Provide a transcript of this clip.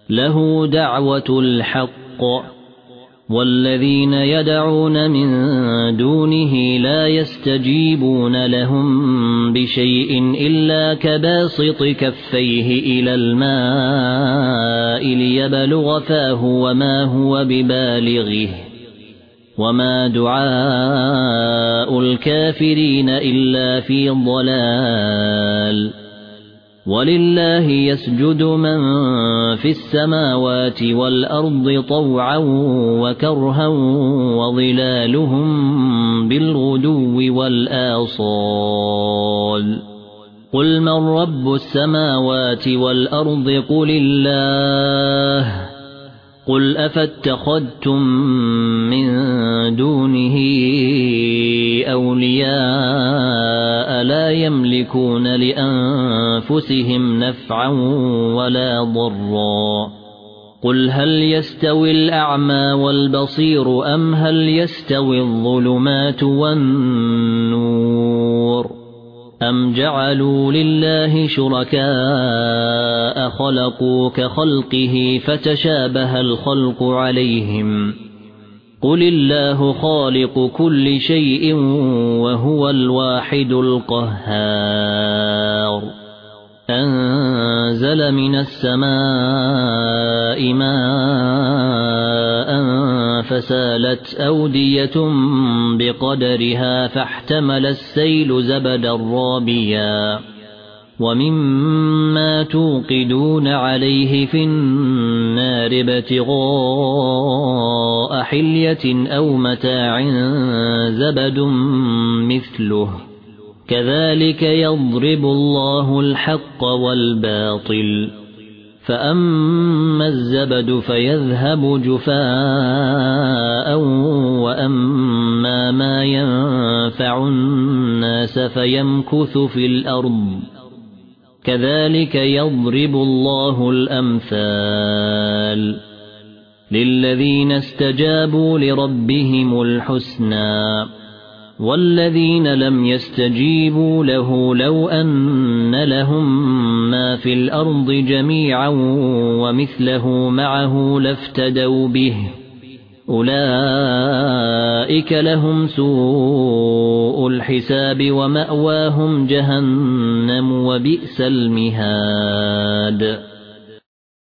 له دعوة الحق والذين يدعون من دونه لا يستجيبون لهم بشيء إلا كباسط كفيه إلى الماء ليبلغ فاه وما هو ببالغه وما دعاء الكافرين إلا في ضلال ولله يسجد من في السماوات والأرض طوعا وكرها وظلالهم بالغدو والآصال قل من رب السماوات والأرض قل الله قل أفاتخذتم من دونه أولياء لا يملكون لأنفسهم نفعا ولا ضرا قل هل يستوي الأعمى والبصير أم هل يستوي الظلمات والنور أم جعلوا لله شركاء خلقوا كخلقه فتشابه الخلق عليهم قل الله خالق كل شيء وهو الواحد القهار أنزل من السماء ماء فسالت أودية بقدرها فاحتمل السيل زبدا رابيا ومما توقدون عليه في النار ابتغاء حلية أو متاع زبد مثله كذلك يضرب الله الحق والباطل فأما الزبد فيذهب جفاء وأما ما ينفع الناس فيمكث في الأرض كذلك يضرب الله الأمثال للذين استجابوا لربهم الحسنى والذين لم يستجيبوا له لو أن لهم ما في الأرض جميعا ومثله معه لافتدوا به أولئك لهم سوء الحساب ومأواهم جهنم وبئس المهاد